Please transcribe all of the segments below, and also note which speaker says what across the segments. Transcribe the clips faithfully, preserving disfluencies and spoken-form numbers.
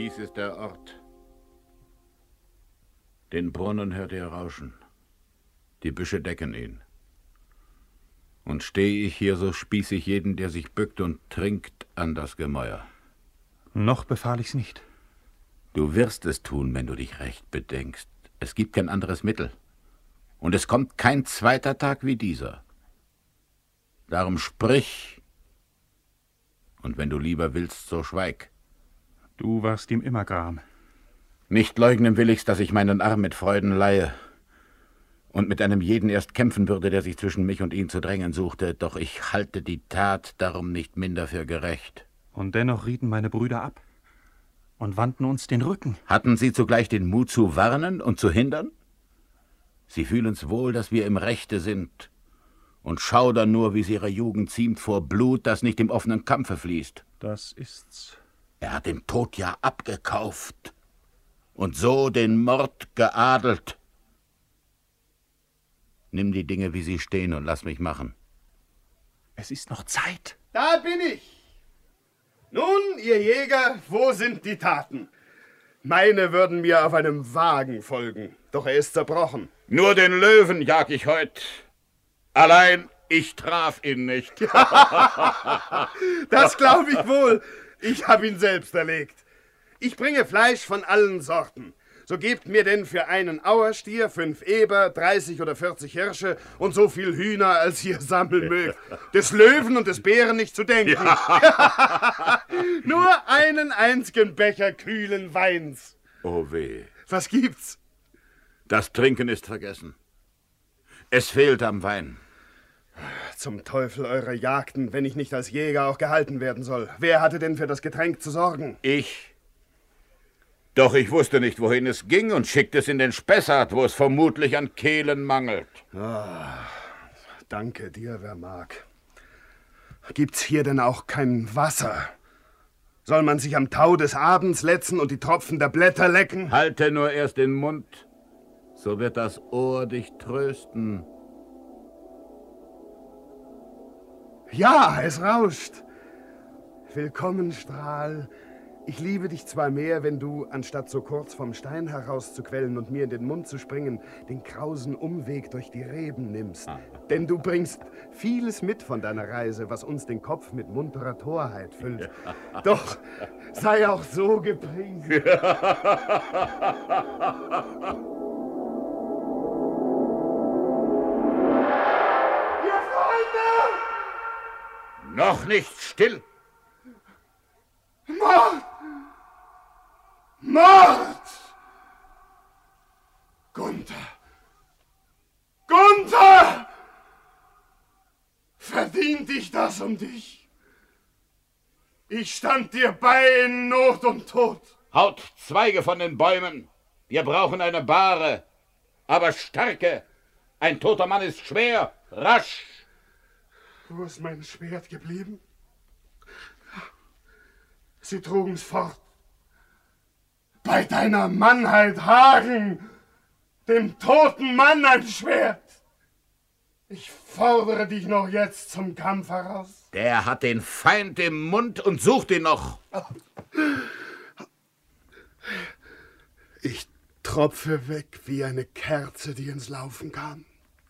Speaker 1: Dies ist der Ort. Den Brunnen hört ihr rauschen. Die Büsche decken ihn. Und stehe ich hier, so spieß ich jeden, der sich bückt und trinkt, an das Gemäuer.
Speaker 2: Noch befahl ich's nicht.
Speaker 1: Du wirst es tun, wenn du dich recht bedenkst. Es gibt kein anderes Mittel. Und es kommt kein zweiter Tag wie dieser. Darum sprich. Und wenn du lieber willst, so schweig.
Speaker 2: Du warst ihm immer gram.
Speaker 1: Nicht leugnen will ich's, dass ich meinen Arm mit Freuden leihe und mit einem jeden erst kämpfen würde, der sich zwischen mich und ihn zu drängen suchte. Doch ich halte die Tat darum nicht minder für gerecht.
Speaker 2: Und dennoch rieten meine Brüder ab und wandten uns den Rücken.
Speaker 1: Hatten sie zugleich den Mut zu warnen und zu hindern? Sie fühlen's wohl, dass wir im Rechte sind und schaudern nur, wie es ihrer Jugend ziemt, vor Blut, das nicht im offenen Kampfe fließt.
Speaker 2: Das ist's.
Speaker 1: Er hat den Tod ja abgekauft und so den Mord geadelt. Nimm die Dinge, wie sie stehen, und lass mich machen.
Speaker 2: Es ist noch Zeit.
Speaker 3: Da bin ich. Nun, ihr Jäger, wo sind die Taten? Meine würden mir auf einem Wagen folgen, doch er ist zerbrochen.
Speaker 1: Nur den Löwen jag ich heut. Allein ich traf ihn nicht.
Speaker 3: Das glaube ich wohl. Ich habe ihn selbst erlegt. Ich bringe Fleisch von allen Sorten. So gebt mir denn für einen Auerstier fünf Eber, dreißig oder vierzig Hirsche und so viel Hühner, als ihr sammeln mögt. Des Löwen und des Bären nicht zu denken. Ja. Nur einen einzigen Becher kühlen Weins.
Speaker 1: Oh weh.
Speaker 3: Was gibt's?
Speaker 1: Das Trinken ist vergessen. Es fehlt am Wein.
Speaker 3: Zum Teufel eurer Jagden, wenn ich nicht als Jäger auch gehalten werden soll. Wer hatte denn für das Getränk zu sorgen?
Speaker 1: Ich. Doch ich wusste nicht, wohin es ging und schickte es in den Spessart, wo es vermutlich an Kehlen mangelt.
Speaker 3: Ah, danke dir, wer mag. Gibt's hier denn auch kein Wasser? Soll man sich am Tau des Abends letzen und die Tropfen der Blätter lecken?
Speaker 1: Halte nur erst den Mund, so wird das Ohr dich trösten.
Speaker 3: Ja, es rauscht. Willkommen, Strahl. Ich liebe dich zwar mehr, wenn du, anstatt so kurz vom Stein herauszuquellen und mir in den Mund zu springen, den krausen Umweg durch die Reben nimmst. Ah. Denn du bringst vieles mit von deiner Reise, was uns den Kopf mit munterer Torheit füllt. Ja. Doch sei auch so gepriesen.
Speaker 1: Noch nicht still!
Speaker 3: Mord! Mord! Gunther! Gunther! Verdient ich das um dich? Ich stand dir bei in Not und Tod.
Speaker 1: Haut Zweige von den Bäumen! Wir brauchen eine Bahre, aber starke! Ein toter Mann ist schwer, rasch!
Speaker 3: Wo ist mein Schwert geblieben? Sie trugen's fort. Bei deiner Mannheit Hagen, dem toten Mann ein Schwert. Ich fordere dich noch jetzt zum Kampf heraus.
Speaker 1: Der hat den Feind im Mund und sucht ihn noch.
Speaker 3: Ich tropfe weg wie eine Kerze, die ins Laufen kam.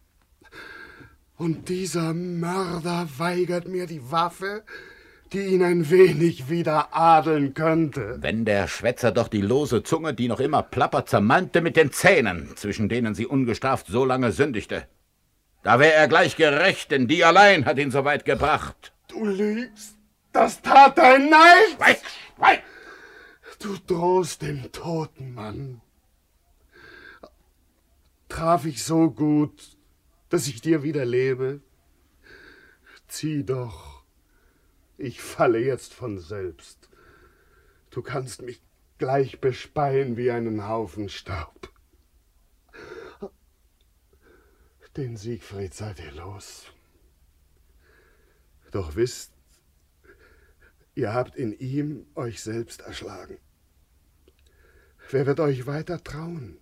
Speaker 3: Und dieser Mörder weigert mir die Waffe, die ihn ein wenig wieder adeln könnte.
Speaker 1: Wenn der Schwätzer doch die lose Zunge, die noch immer plappert, zermalmte mit den Zähnen, zwischen denen sie ungestraft so lange sündigte. Da wäre er gleich gerecht, denn die allein hat ihn so weit gebracht.
Speaker 3: Du lügst, das tat dein Neid!
Speaker 1: Schweig, schweig!
Speaker 3: Du drohst dem toten Mann. Traf ich so gut, dass ich dir wieder lebe? Zieh doch, ich falle jetzt von selbst. Du kannst mich gleich bespeien wie einen Haufen Staub. Den Siegfried seid ihr los. Doch wisst, ihr habt in ihm euch selbst erschlagen. Wer wird euch weiter trauen?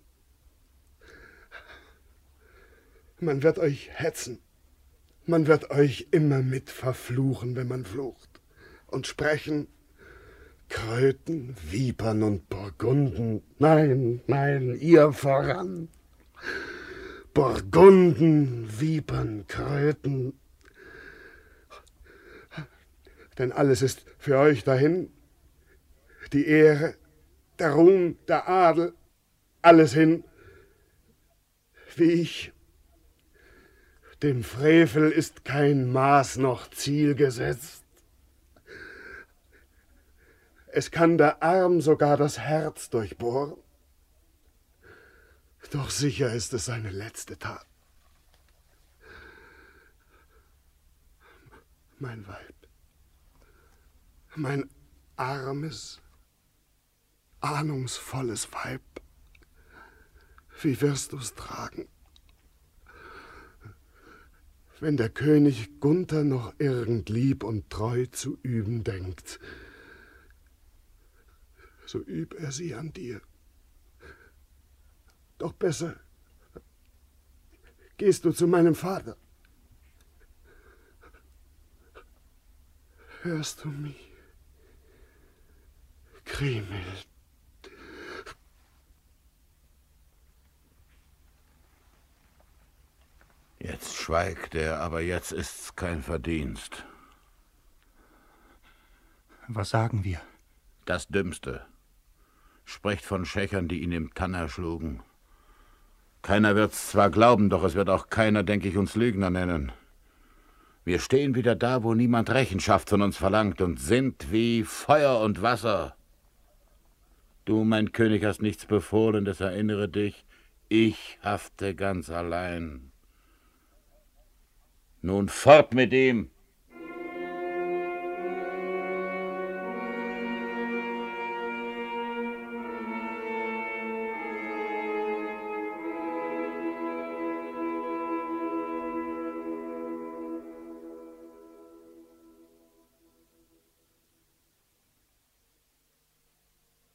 Speaker 3: Man wird euch hetzen. Man wird euch immer mit verfluchen, wenn man flucht. Und sprechen, Kröten, Vipern und Burgunden. Nein, nein, ihr voran. Burgunden, Vipern, Kröten. Denn alles ist für euch dahin. Die Ehre, der Ruhm, der Adel, alles hin. Wie ich. Dem Frevel ist kein Maß noch Ziel gesetzt. Es kann der Arm sogar das Herz durchbohren. Doch sicher ist es seine letzte Tat. Mein Weib, mein armes, ahnungsvolles Weib, wie wirst du's tragen? Wenn der König Gunther noch irgend lieb und treu zu üben denkt, so üb er sie an dir. Doch besser gehst du zu meinem Vater. Hörst du mich, Kriemhild?
Speaker 1: Jetzt schweigt er, aber jetzt ist's kein Verdienst.
Speaker 2: Was sagen wir?
Speaker 1: Das Dümmste. Sprecht von Schächern, die ihn im Tann erschlugen. Keiner wird's zwar glauben, doch es wird auch keiner, denke ich, uns Lügner nennen. Wir stehen wieder da, wo niemand Rechenschaft von uns verlangt und sind wie Feuer und Wasser. Du, mein König, hast nichts befohlen, das erinnere dich. Ich hafte ganz allein. Nun fort mit ihm!